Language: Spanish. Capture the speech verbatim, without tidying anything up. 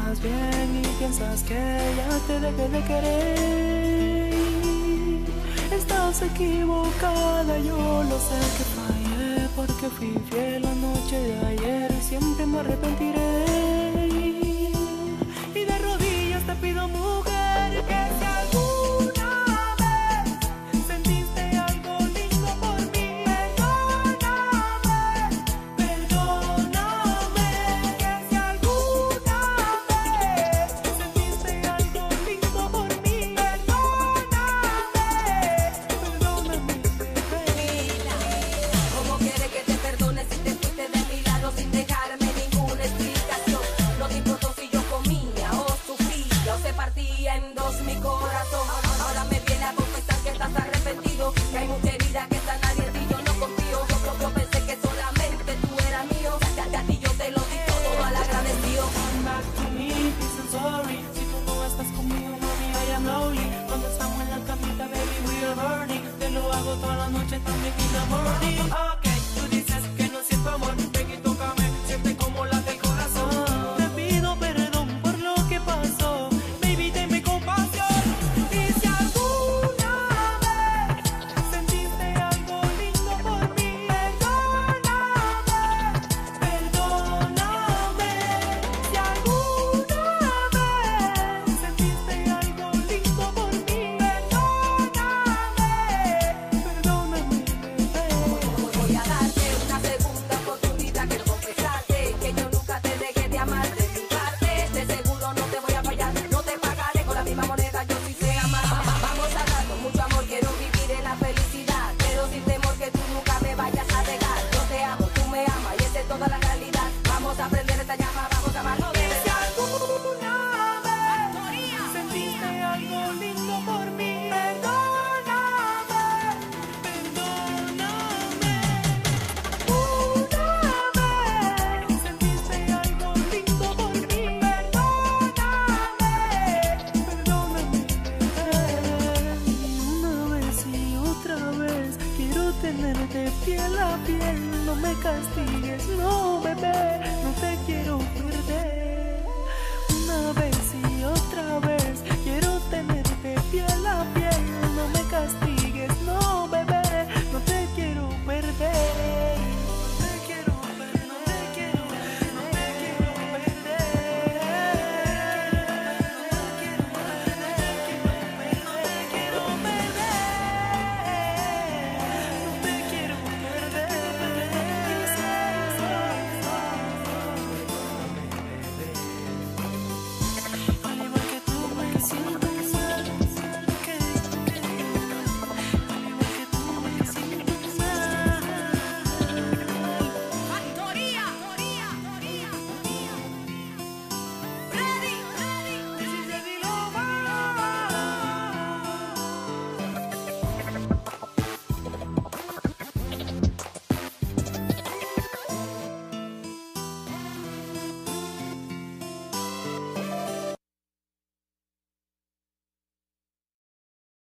estás bien y piensas que ya te dejé de querer. Estás equivocada, yo lo sé que fallé, porque fui fiel la noche de ayer y siempre me arrepentiré. Y de rodillas te pido, mujer, que si alguna vez sentiste algo lindo por mí, perdóname, perdóname. Que si alguna vez sentiste algo lindo por mí, perdóname, perdóname. ¿Cómo quieres que te perdone si te fuiste de mi lado sin dejarme ninguna explicación? No te importó si yo comía o sufría o se partía en dos mi corazón. Ahora me viene a confesar que estás arrepentido, que hay mucha herida que sana de ti, yo no confío. Yo, yo, yo pensé que solamente tú eras mío, ya, ya a ti yo te lo di todo mal agradecido. Come back to me, please and sorry. Si tú no estás conmigo, mami, I am lonely. Cuando estamos en la camita, baby, we are burning. Te lo hago toda la noche, también in the morning. Okay.